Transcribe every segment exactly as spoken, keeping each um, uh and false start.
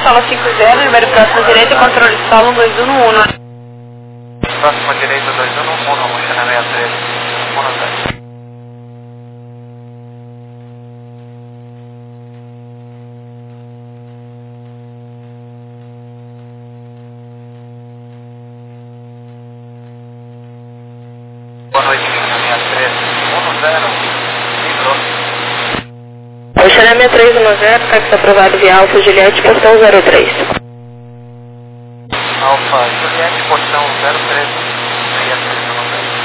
sala cinco zero, número próximo à direita, controle de sala um dois um um. Próximo à direita dois um um, Mochana sessenta e três, um zero. Boa noite, Mochana sessenta e três, um zero, livrou. Mochana sessenta e três um zero, táxi aprovado via Alfa Juliette, portão zero três. Alfa Juliette, portão zero três, sessenta e três um zero.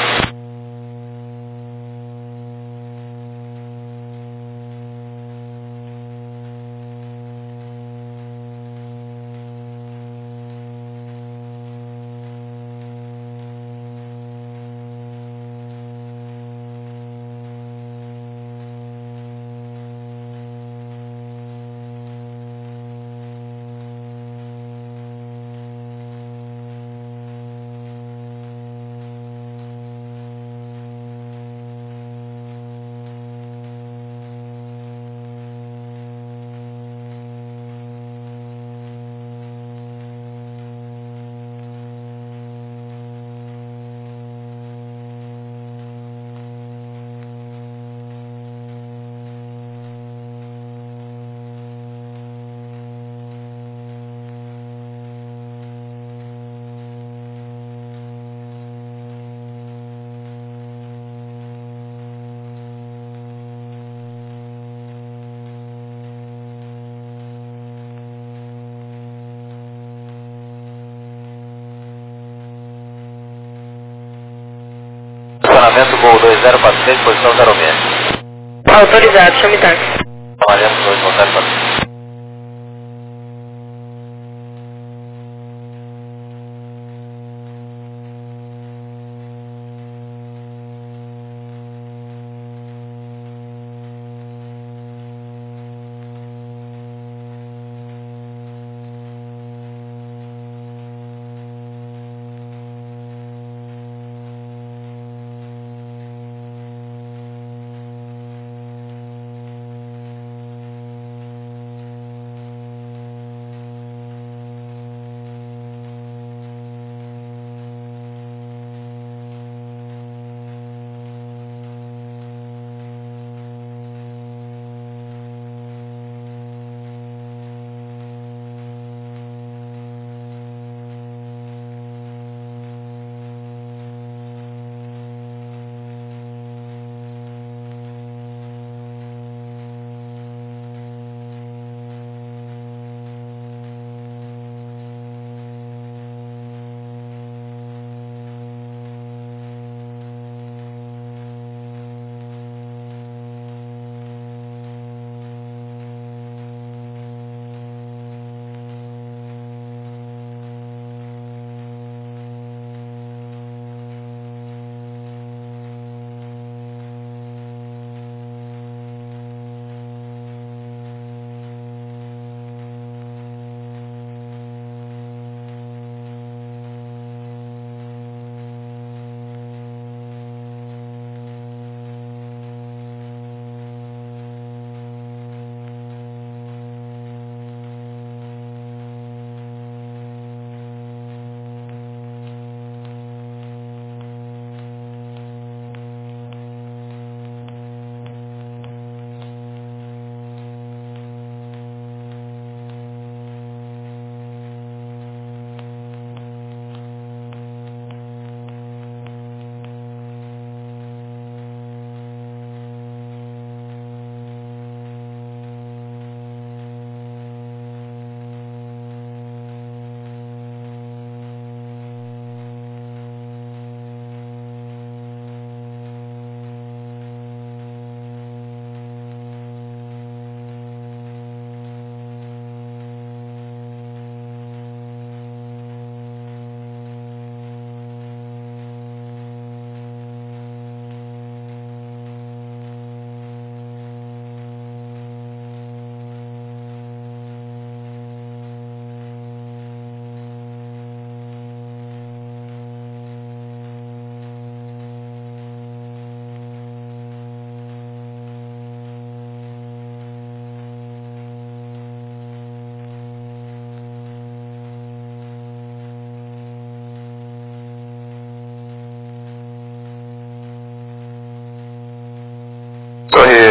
Estacionamento Gol dois zero quatro seis, posição zero seis. Autorizado, chame táxi. Amarelo dois zero quatro seis.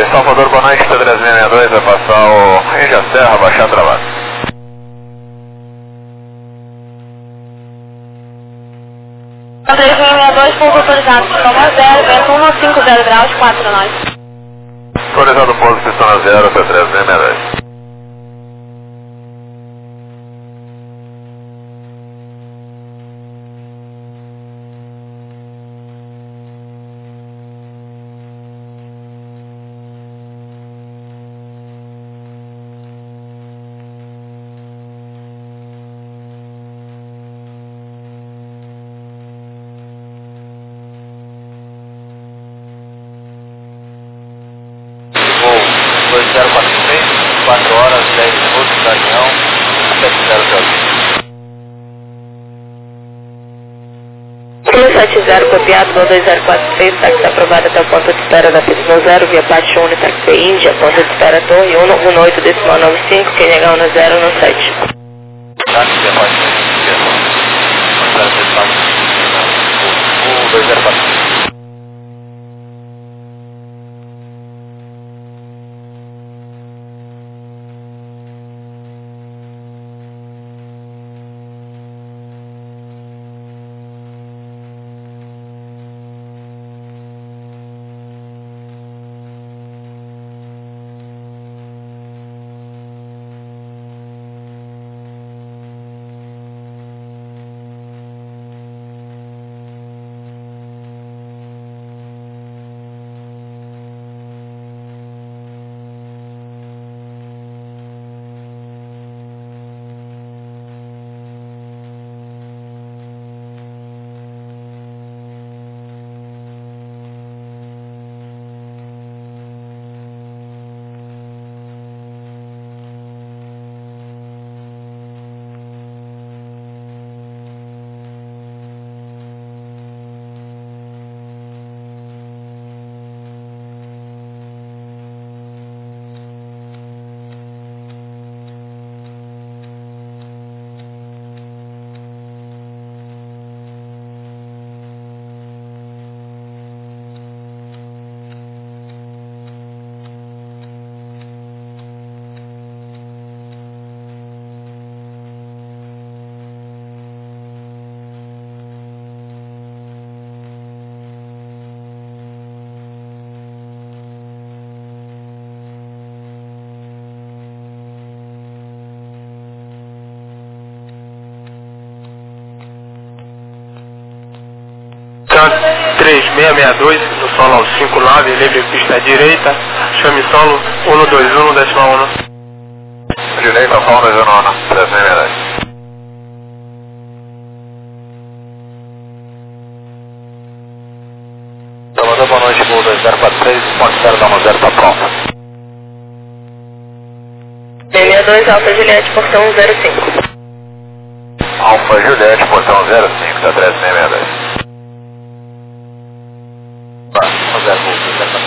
Salvador, boa noite, T três seis seis dois, vai passar o Índia Serra, baixar travado. três seis seis dois, pouso autorizado, Sistema zero, vento um cinco zero graus, quatro para nós. Autorizado pouso, Sistema zero, T três seis seis dois. dois zero quatro seis, quatro horas, dez minutos, da reunião, sete zero zero. sete zero copiado, Gol dois zero quatro seis, táxi aprovado até o ponto de espera da pista zero, via parte um, táxi Índia, ponto de espera Torre um, um oito, decimal nove cinco, quem negar um zero, um sete. Táxi, via parte um, dois zero quatro seis. três seis seis dois, no solo ao cinco nove, livre pista à direita, chame solo um dois um, decimal um. Direita, solo dois um, três seis seis dois. Salvador, boa noite, Gol dois zero quatro seis, ponto zero um zero, tá pronto. seis seis dois, Alfa Juliette, portão zero cinco. Alfa Juliette, portão zero cinco, tá três seis seis dois. zero, zero, zero.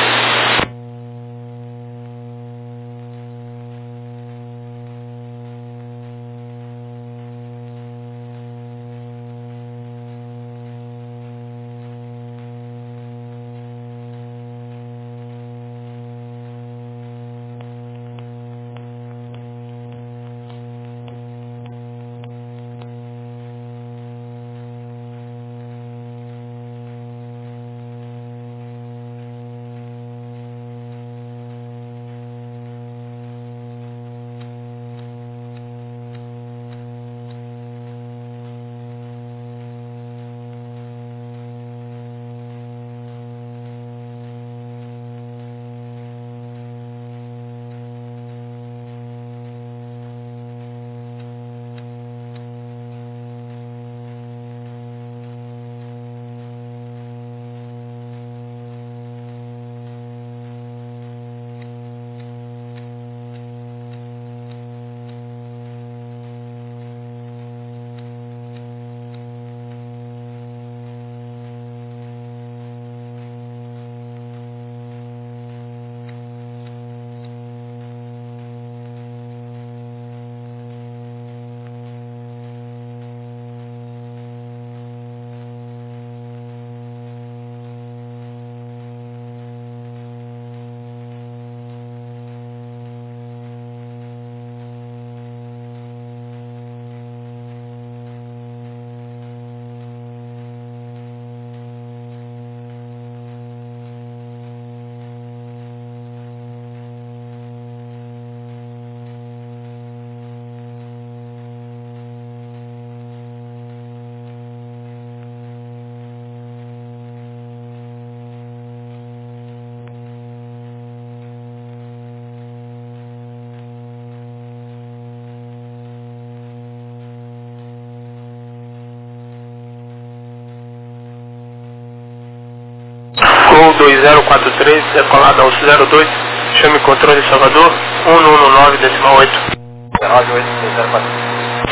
Gol dois zero quatro três, decolado ao zero dois, chame controle Salvador, um um nove, decimal oito. Rádio oito zero quatro.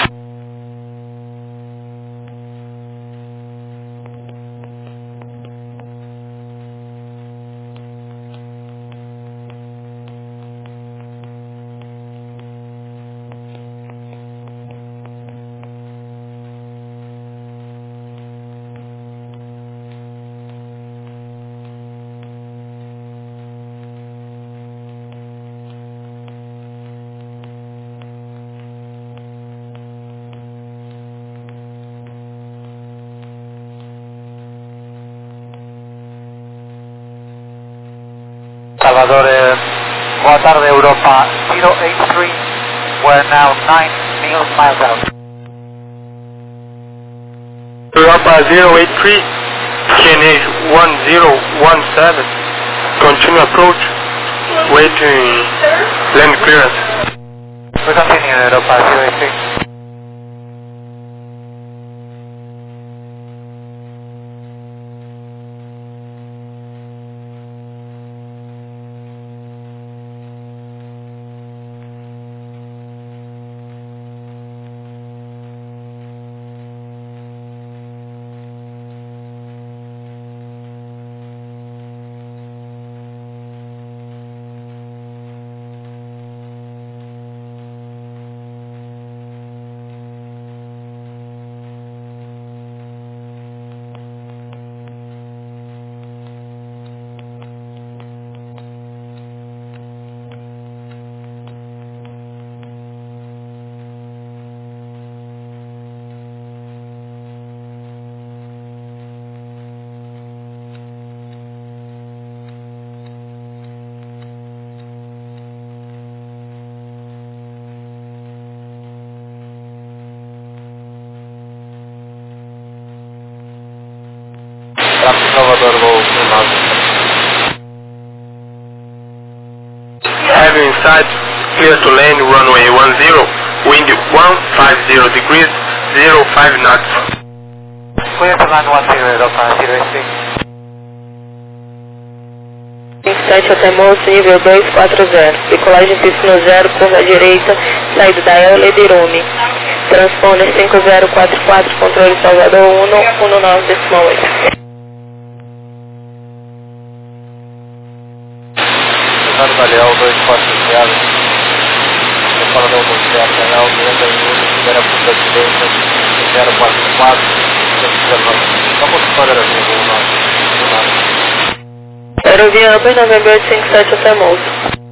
Salvador, eh, boa tarde, Europa zero eight three, we're now nine miles out. Europa zero eight three, C N A one zero one seven, continue approach, waiting land clearance. We continue, Europa zero eight three. Salvador, voo nove. Having sight, clear to land, runway one zero, wind one five zero degrees, zero five knots. Clear to land one zero, Europa zero eight three. sete até moço, nível dois quatro zero. Decolagem piscina zero, curva à direita, saída da Euler de Rume. Transponder cinco zero quatro quatro, controle Salvador um um nove, decimal oito. Galeão dois quatro zero, Decorador dois zero, Galeão noventa e um, primeira ponta direita, zero quatro quatro, zero nove. Vamos para a aerovia Aerovia Upper November oito cinco sete até moço.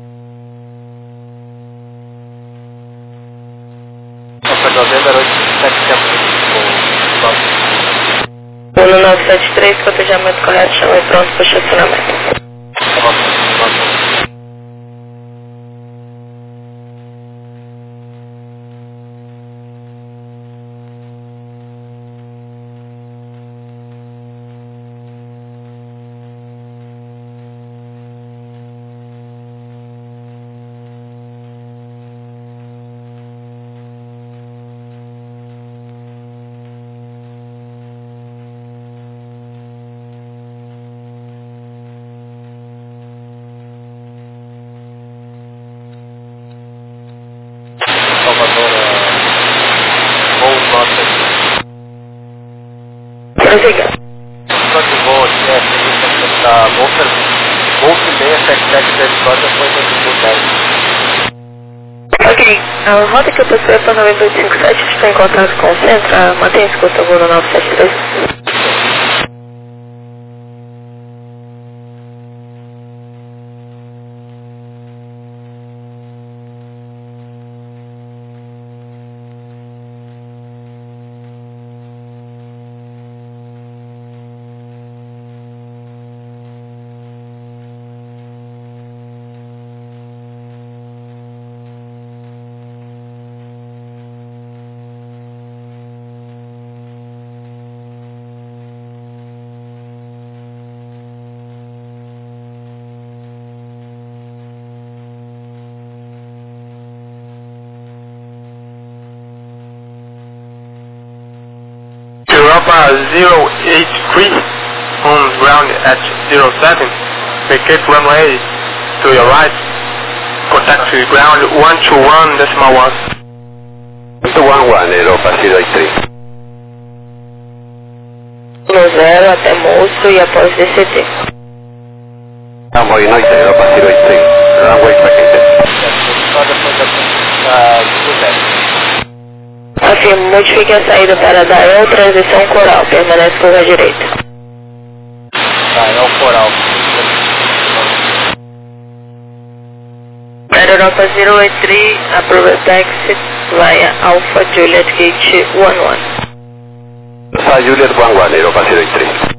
Upper November oito cinco sete até um nove sete três, cotejamento correto, chama e pronto para estacionamento. Prossiga. Só que vou aqui é seguinte da Wolfer, Wolf seis sete sete três quatro, depois eu vou Ok, a rota que eu passei para nove oito cinco sete está em contato com o centro, mantém a escuta voo no nove sete três. Europa zero eight three on ground at zero seven. Vacate runway to your right. Contact to ground one two one decimal one. one one one, Europa zero eight three. No zero até moço e após D C T. Runway noite, Europa zero eight three. Runway vacate. Afirmo, modifique a saída para Dael, transição coral, permanece curva direita. Dael coral. Europa zero eight three, approach exit via Alpha Juliet Gate one one. Alpha Juliet one one, Europa zero eight three.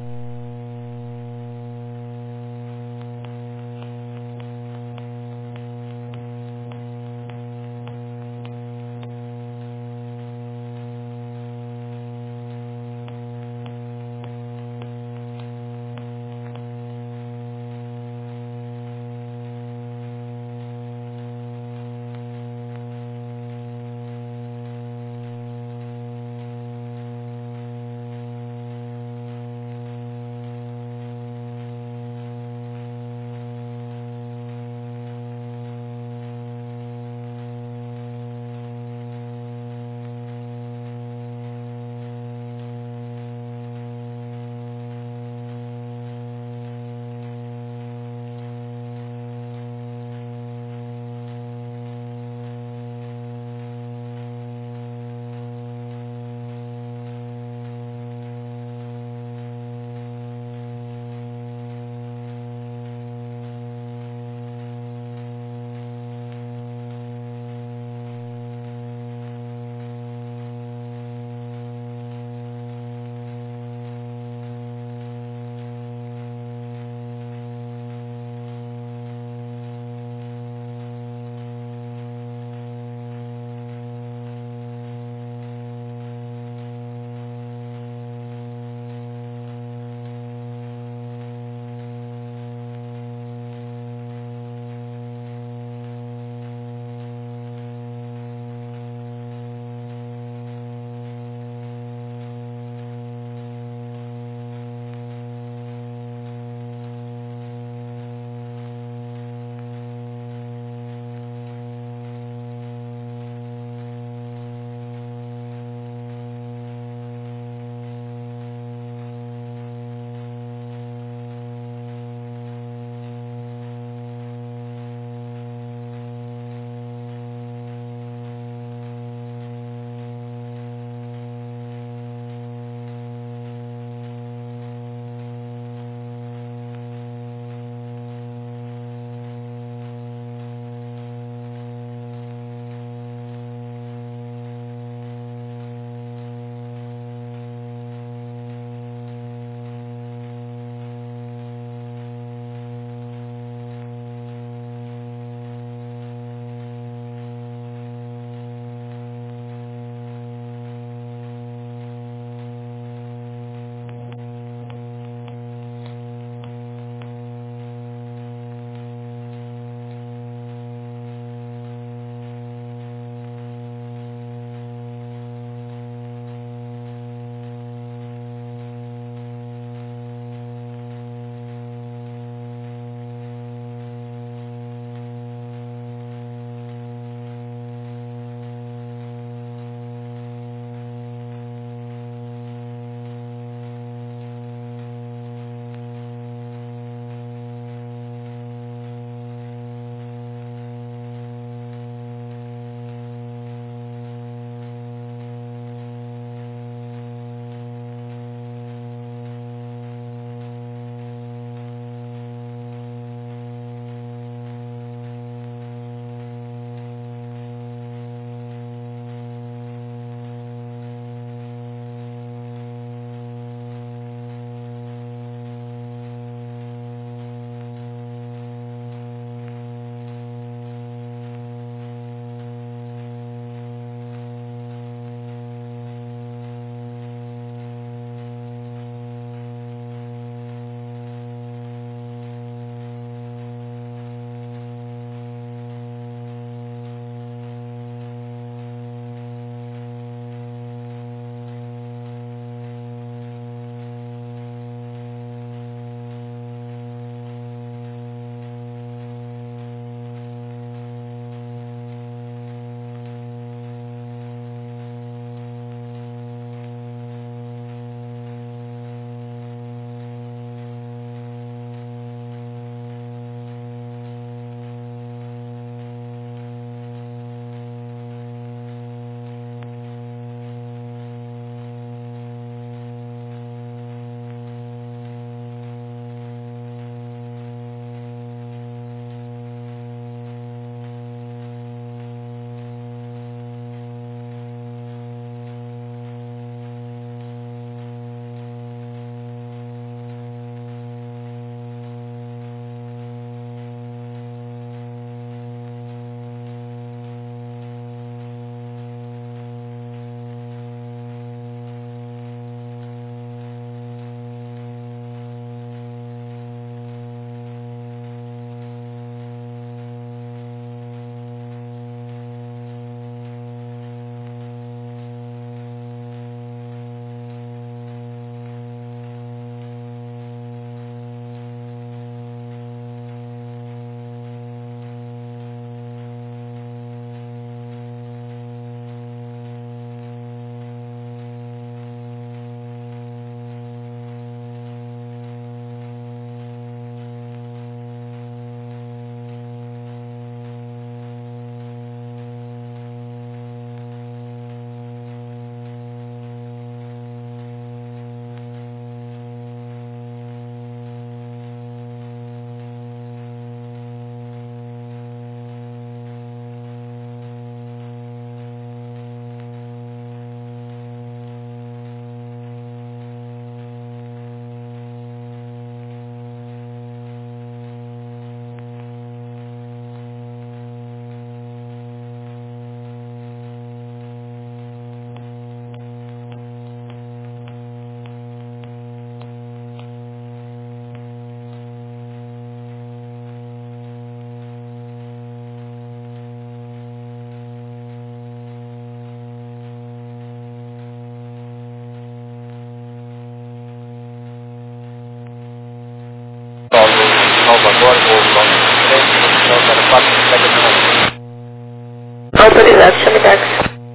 quatro sete zero. Autorizado, chame táxi.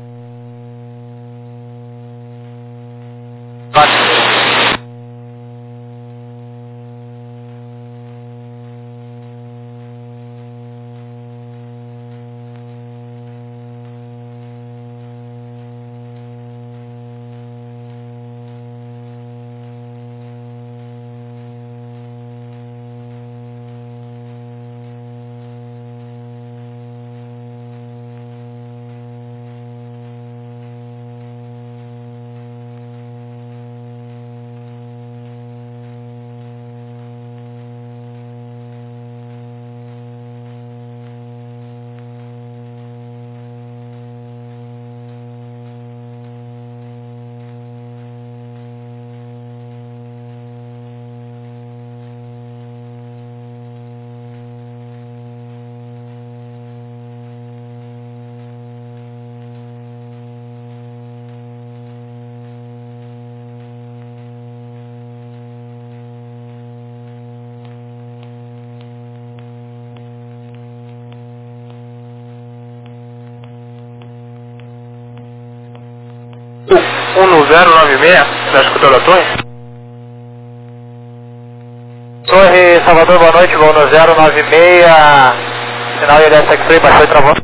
quatro. um zero nove seis, da escuta da torre? Torre Salvador, boa noite, voo no zero nove seis, sinal I L S X-Ray, baixou e travou.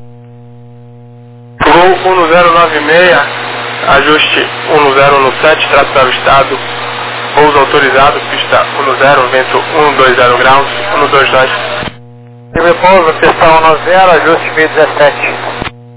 Voo um zero nove seis, ajuste um zero um sete, trato para o estado, voos autorizados, pista um zero, vento cento e vinte graus, cento e vinte e dois. E repouso, pista um zero, ajuste mil e dezessete.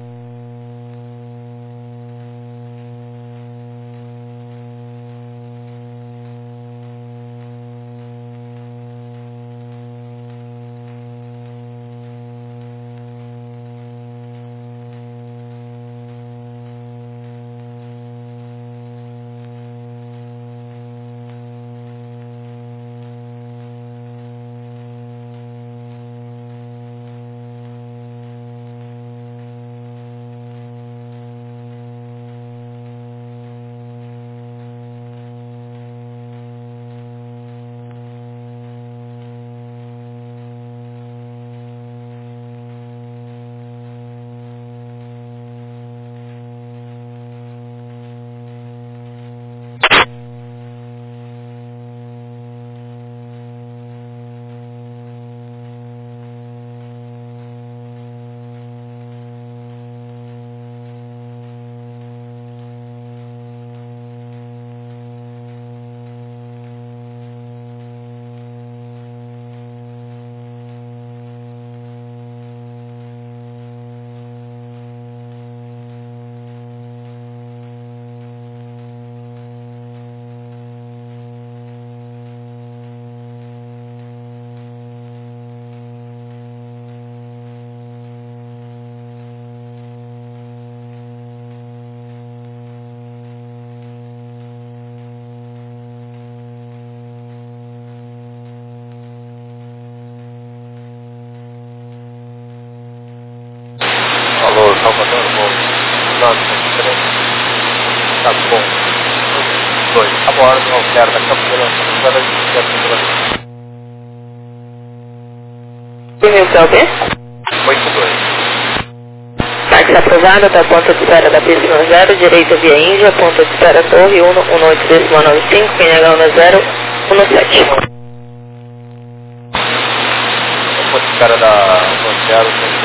Alô, Salvador, voo nove sete três, tá bom, dois, a bordo, alterna, Campinas, para a E-mail para o quê? oito dois. Táxi aprovado, da ponta de espera da pista no zero, direita via Índia, ponta de espera Torre um um oito nove cinco, P N H um zero um sete. Ponto de espera da um zero,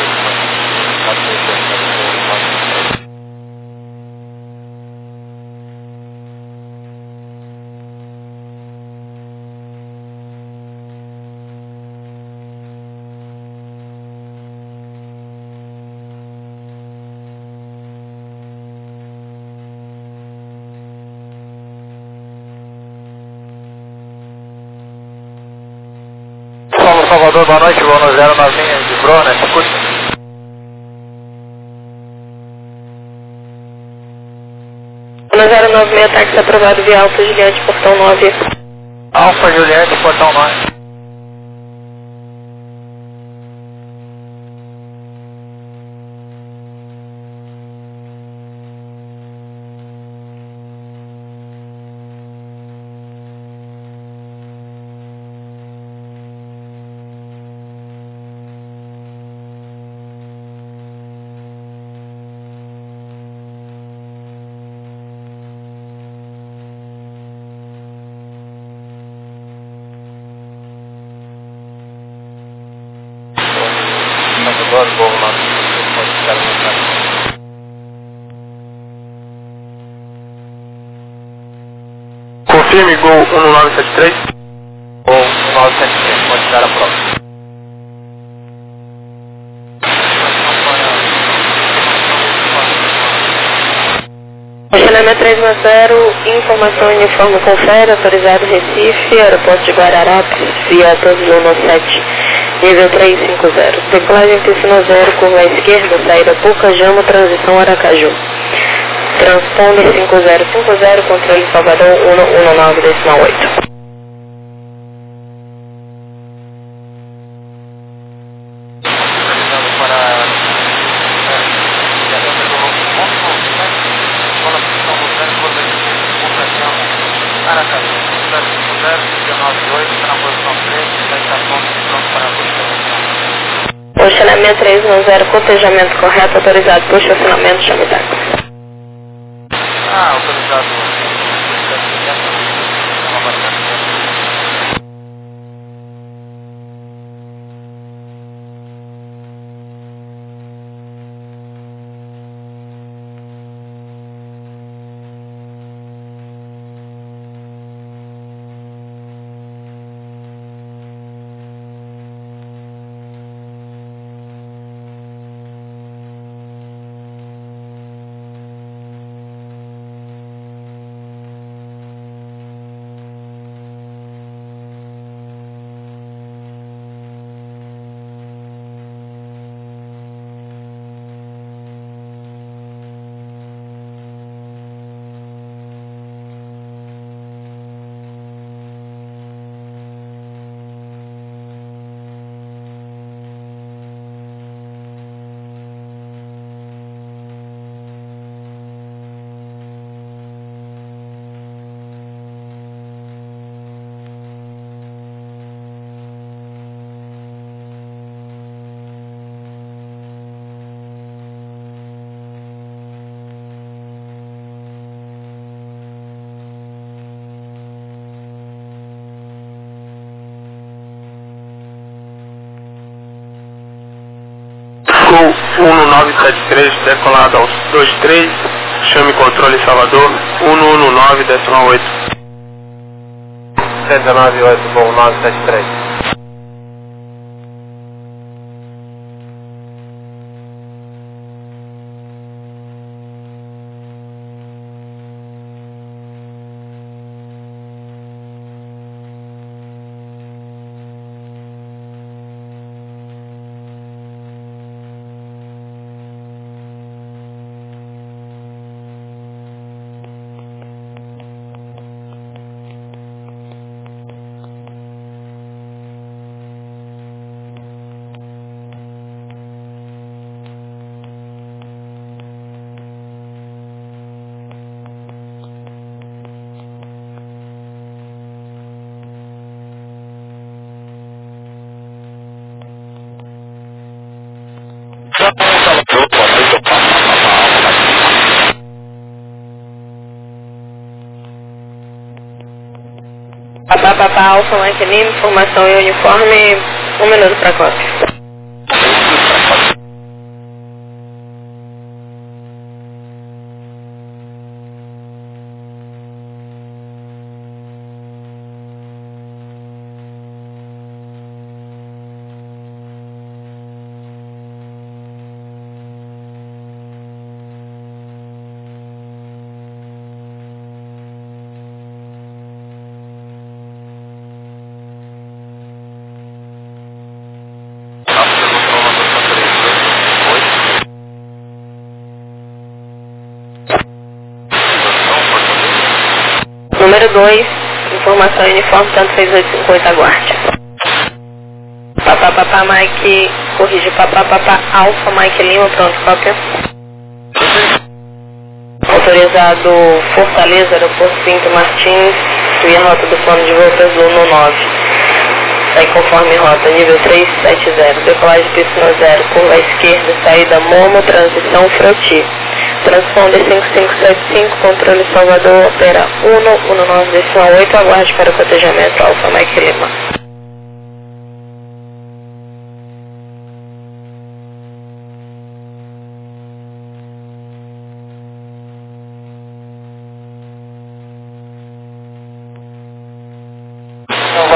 Salvador, boa noite, voo no zero nove de Brona, escute. No zero nove seis, táxi aprovado via Alfa Juliante, portão nove. Alfa Juliante, portão nove. Salvador, voo nove pode ficar no lugar. Confirme, Gol um nove sete três. Gol um nove sete três, pode ficar a próxima. Funcionamento três zero, informação uniforme confere, autorizado Recife, aeroporto de Guararapes, via doze mil sete, nível três cinco zero. Decolagem piscina zero, curva à esquerda, saída Pucajama, transição Aracaju. Transponder cinco zero cinco zero, controle Salvador um um nove decimal oito. Posicionamento três um zero, cotejamento correto, autorizado por estacionamento, chame táxi. Ah, autorizado. um nove sete três, decolado aos dois três, chame controle Salvador um um nove decimal oito. cento e nove oito, voo nove sete três. Papá, papá, Alfa, Mike Lima, informação e uniforme, um minuto para cópia. Número dois, informação e uniforme, tanto seis oito cinco oito, aguarde. Papá, papá, Mike, corrige, papá, papá, Alfa, Mike Lima, pronto, cópia. Autorizado Fortaleza, aeroporto Pinto Martins, via rota do plano de voo Azul no nove. Sai conforme rota, nível três sete zero, decolagem piscina zero, curva à esquerda, saída Momo, transição Froti. Transponder cinco cinco sete cinco, controle Salvador, opera um um nove decimal oito, aguarde para o cotejamento Alfa Mike Lima.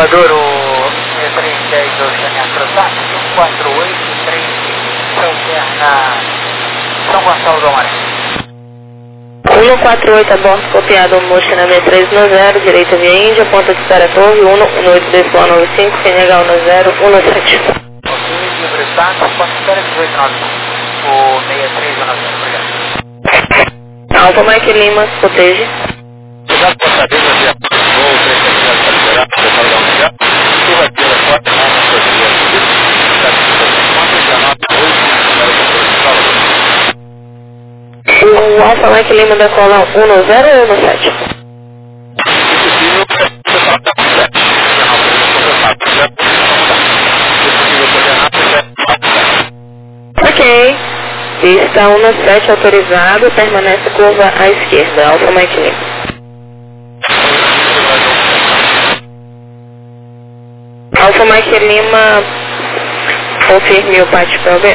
Salvador, o seis três um zero Oceania Crossat, um quatro oito três São Berna, São Gonçalo do Amarelo. um quatro oito a bordo, copiado Mocha na seis três um zero, direita via Índia, ponta de espera Torre, um um oito decimal nove cinco, C N H um zero um sete. Ok, livre status, ponta de espera dezoito nove cinco, o seis três um zero, obrigado. Alfa Mike Lima, proteja. Obrigado por saber, Brasil. Vou três três zero para liberar, para o Salvador Mundial. Curva pela porta, não, não foi o Alfa Mike Lima da cola um zero ou um sete? Ok. Pista um sete autorizado, permanece curva à esquerda, Alfa Mike Lima. Alfa Mike Lima, confirme o P A T P B.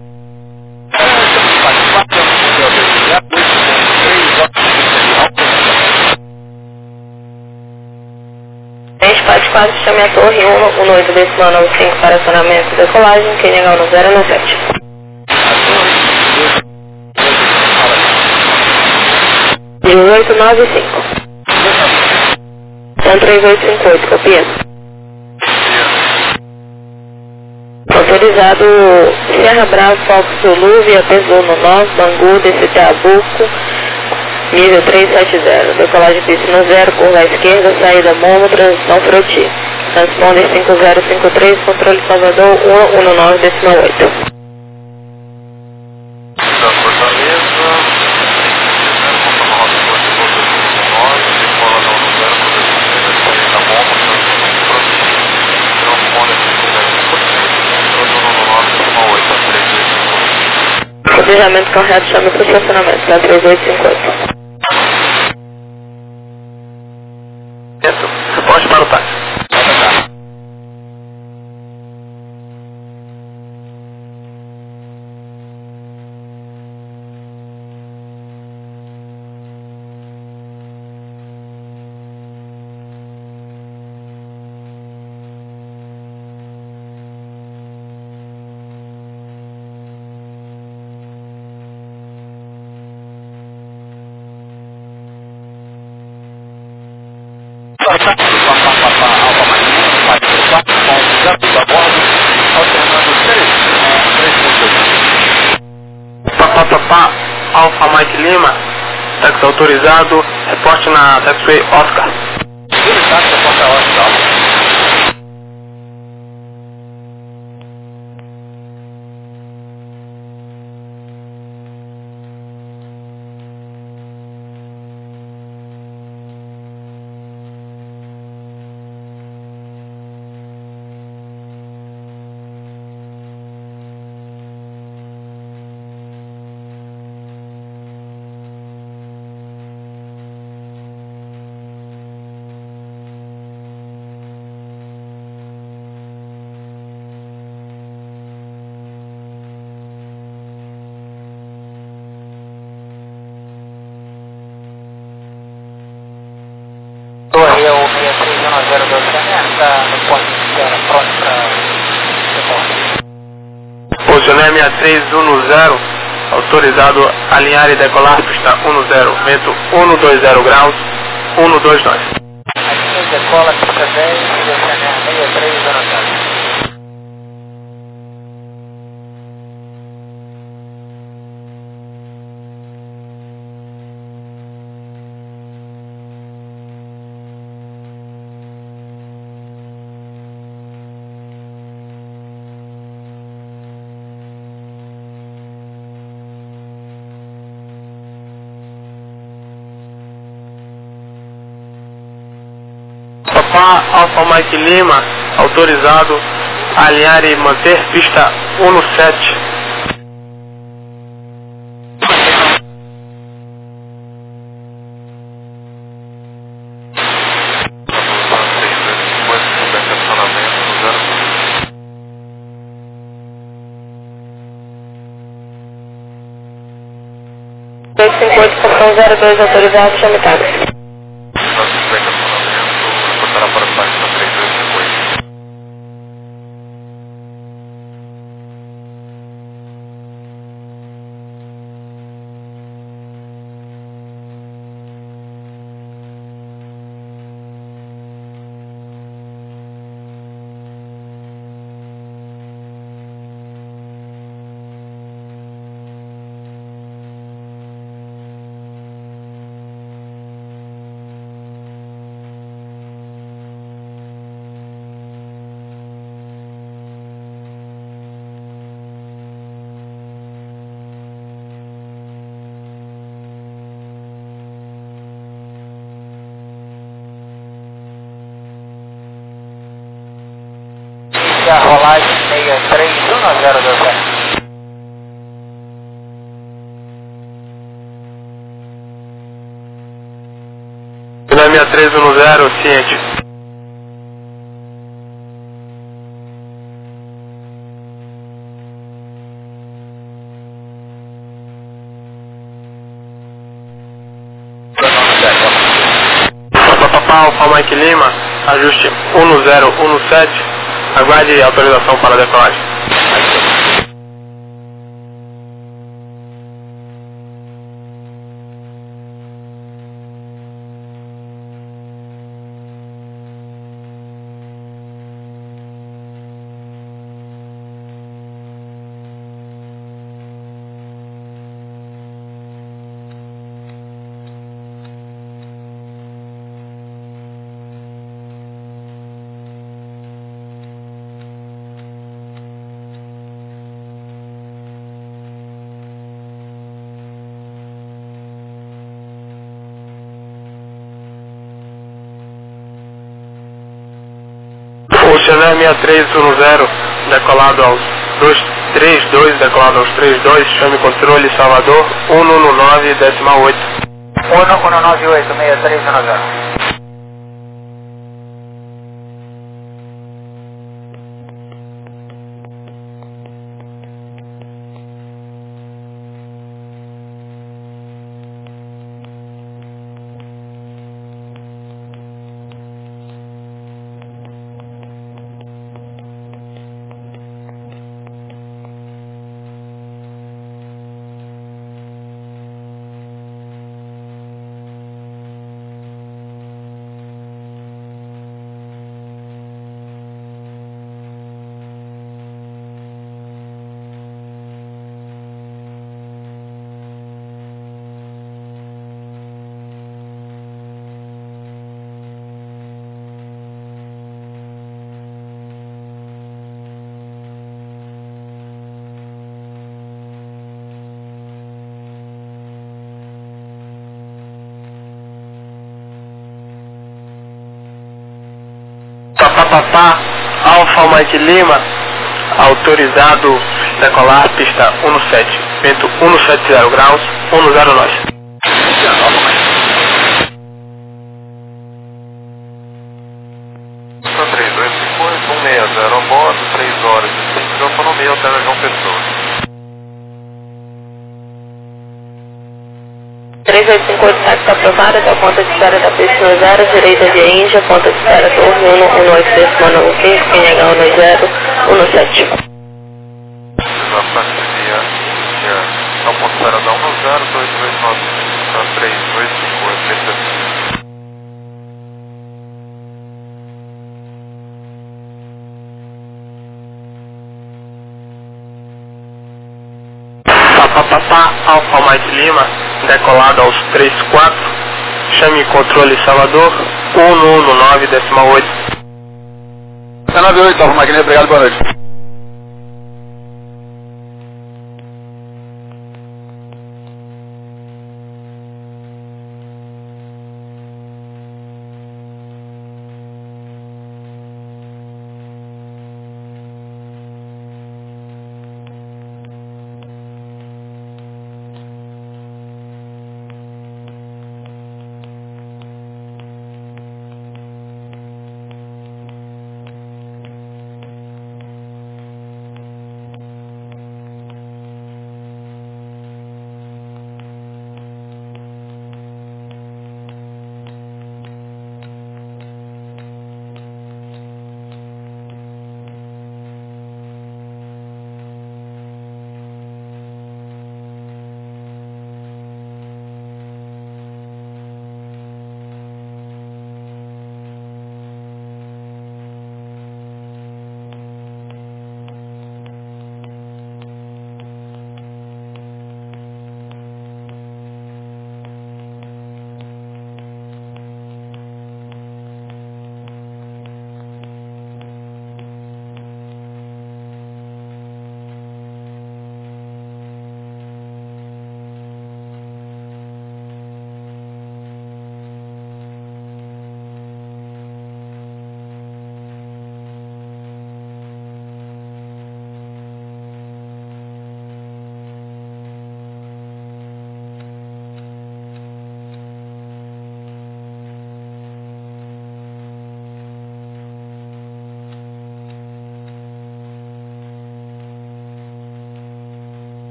quatro quatro, chame a torre um um oito decimal nove cinco para acionamento e decolagem, Q N H um zero um sete. dezoito nove cinco. um três oito cinco oito, copia. Autorizado Serra Bravo, Fox Zulu, via Pesuno Norte, Bangu, D C T Abuco, nível três sete zero, decolagem piscina zero, curva à esquerda, saída Momo, transição Froti. Transponder cinco zero cinco três, controle Salvador um um nove decimal oito. Planejamento correto, chame para o estacionamento, na três oito cinco oito. Suporte para o táxi. Papapá, Alfa Mike Lima, táxi autorizado, reporte na taxiway Oscar. Torre é o seis três um zero da Oceania, está no ponto de espera, pronto para... Posicionei seis três um zero, autorizado alinhar e decolar, pista um zero, vento um dois zero graus, um dois nove. Aqui decola, pista dez, Oceania seis três um zero. Papá, Alfa Mike Lima, autorizado alinhar e manter pista um sete. dois cinco oito, Capitão zero dois, autorizado, chame táxi. Para o táxi na três dois cinco oito. a zero, deu certo. Dinâmica três um zero, ciente. Papapá, Alfa Mike Lima, ajuste um zero um sete, aguarde autorização para decolagem. O Channel seis três um zero, decolado aos dois três dois, decolado aos três dois, chame controle Salvador, um um nove, decimal oito. um um nove oito, seis três um zero. Papapá, Alfa Mike Lima, autorizado decolar pista um sete, vento um sete zero graus, um zero nós. três dois cinco oito, um seis zero, bordo, três horas e cinco de autonomia, hotel João Pessoa. três oito cinco oito sete está aprovada, da ponta de espera da pista zero, direita de Índia, ponta de espera torre um um nove três, Mano cinco, P H um zero um sete. Exatamente, Índia, ao ponto de espera da um zero, dois dois nove cinco, três dois cinco oito, Papapá, Alfa Mike Lima, decolado aos três quatro, chame controle Salvador, um um nove, decimal oito. nove oito, Alfa Mike Lima, obrigado, boa noite.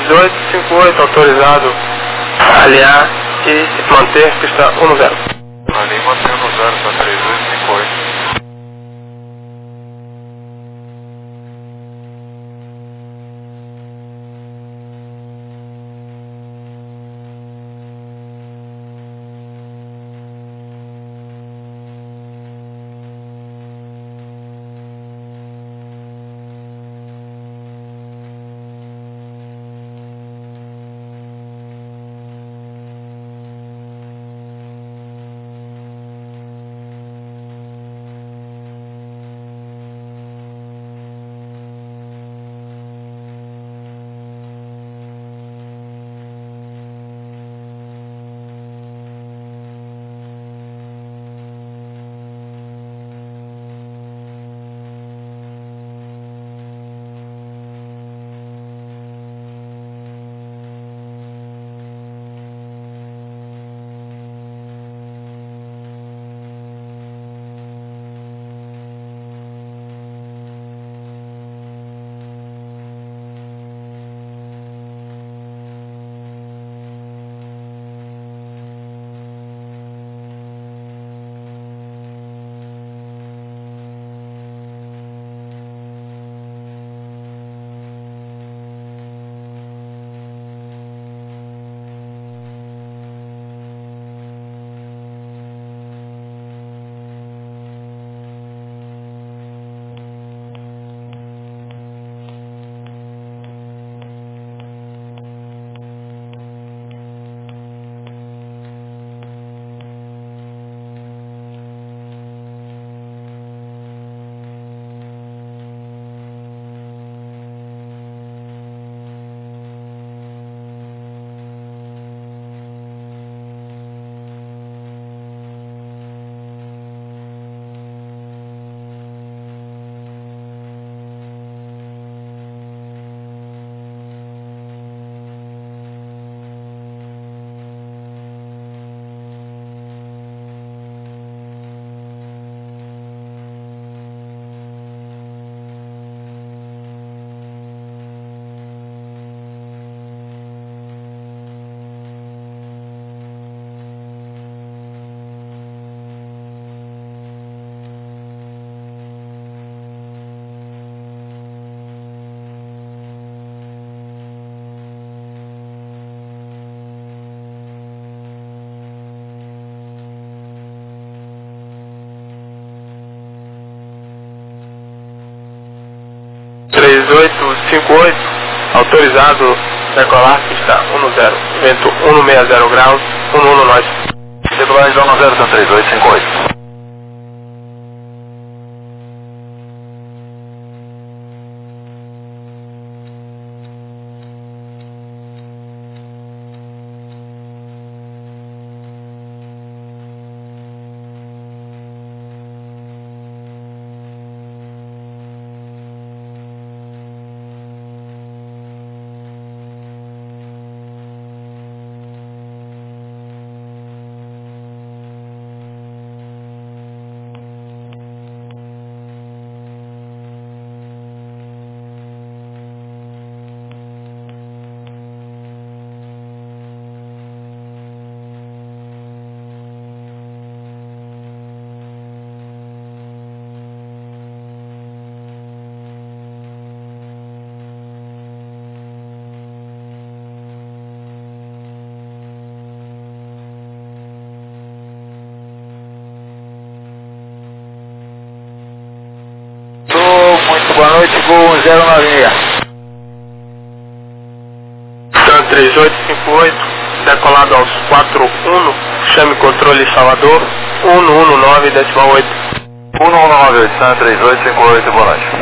oito cinco oito, autorizado a alinhar e manter pista um zero. Ali mantém um zero, tá três oito cinco oito. três oito cinco oito, autorizado decolar pista um zero, vento cento e sessenta graus, um um nós. Decolagem um zero, são três oito cinco oito. Boa noite, Gol zero nove seis. Então, três oito cinco oito, decolado aos quatro um, chame controle Salvador, um um nove decimal oito. um um nove oito, São três oito cinco oito, boa noite.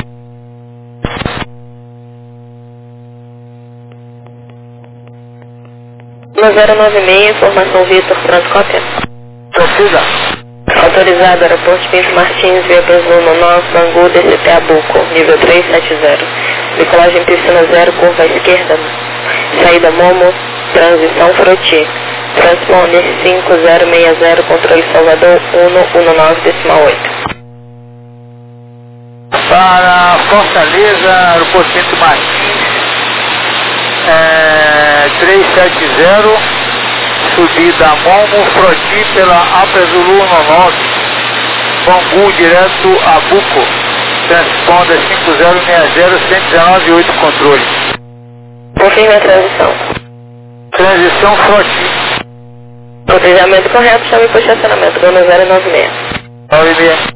zero nove seis, informação Vitor, Transcópia. Torcida. Autorizado, aeroporto Pinto Martins, via Brasil, Nosso, Bangu, D C P Abuco, nível três sete zero. Decolagem piscina zero, curva à esquerda, saída Momo, transição Froti. Transponder cinco zero seis zero, controle Salvador, um um nove decimal oito. Para Fortaleza, aeroporto Pinto Martins, é, trezentos e setenta, subida Momo, Froti pela Apre Zulu nove, Bangu direto a Buco, transponder cinco zero seis zero, cento e dezenove oito controle. Confirme a transição. Transição Froti. Protejamento correto, chame para estacionamento, Gama zero nove seis. nove seis.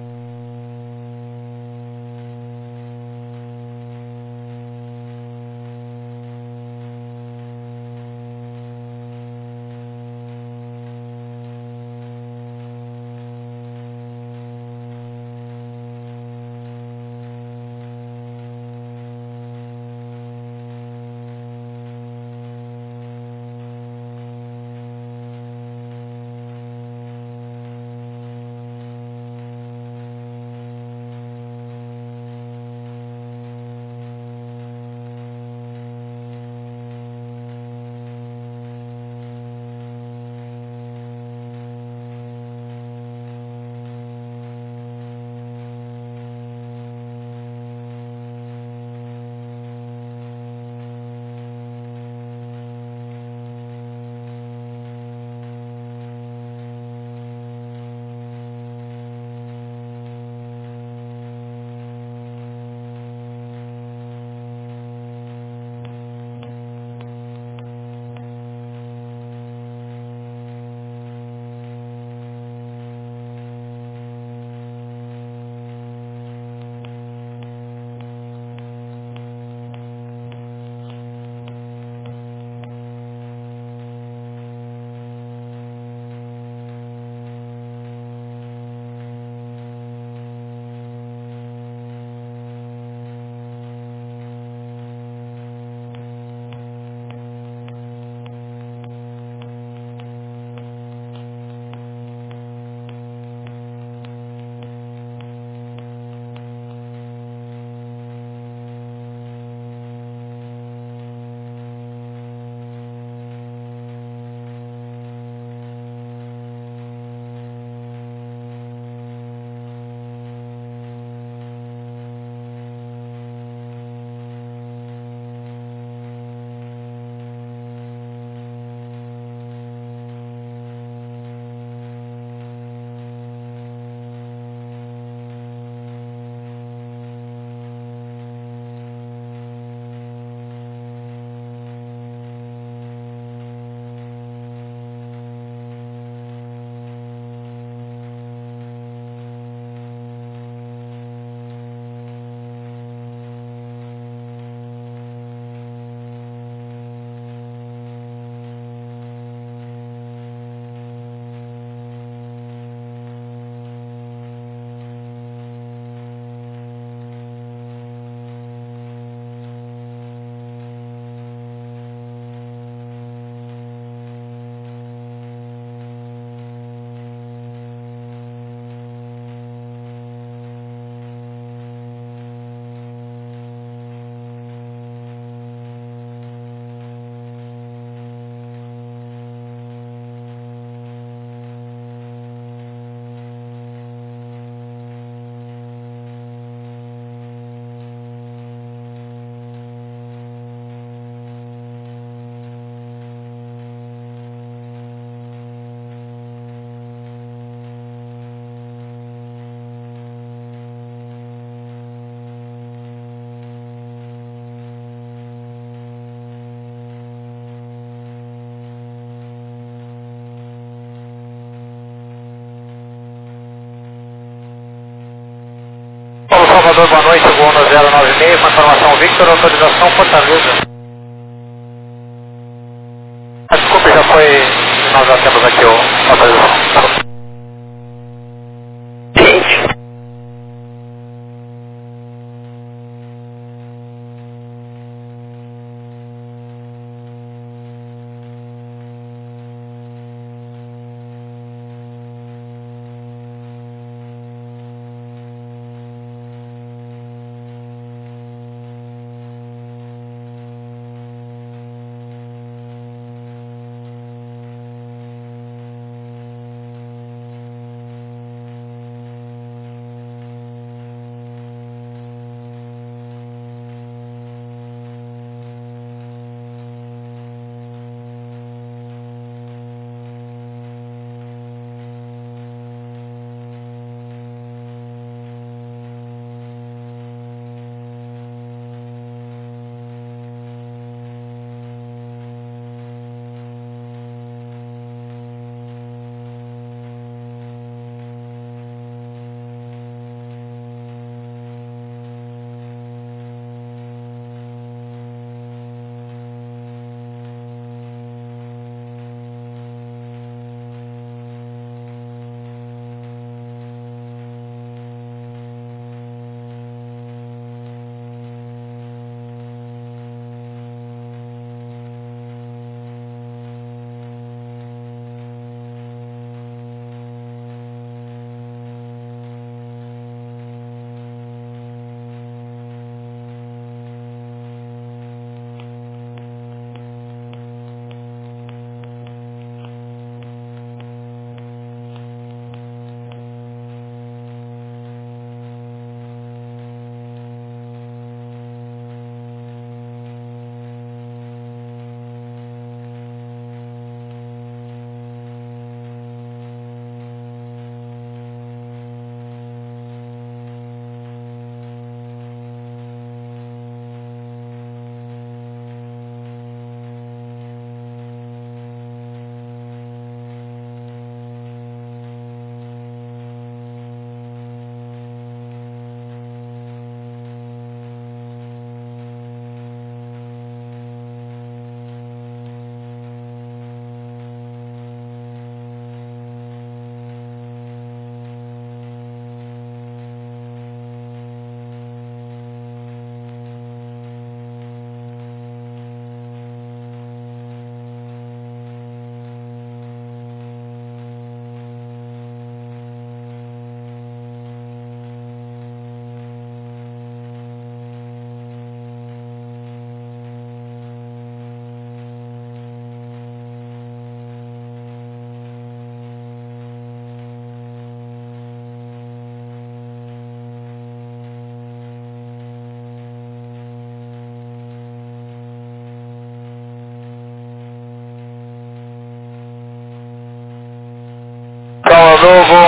Salvador, boa noite, voo no zero nove seis, confirmação Victor, autorização Fortaleza. Ah, desculpe, já foi, nós já temos aqui o autorização.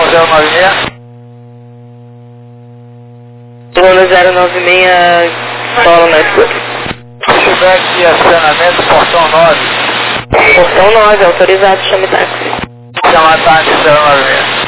zero nove seis. Luna zero nove seis, solo na escuta. Feedback e acionamento, portão nove. Portão nove, autorizado, chame táxi. Chama táxi zero nove seis.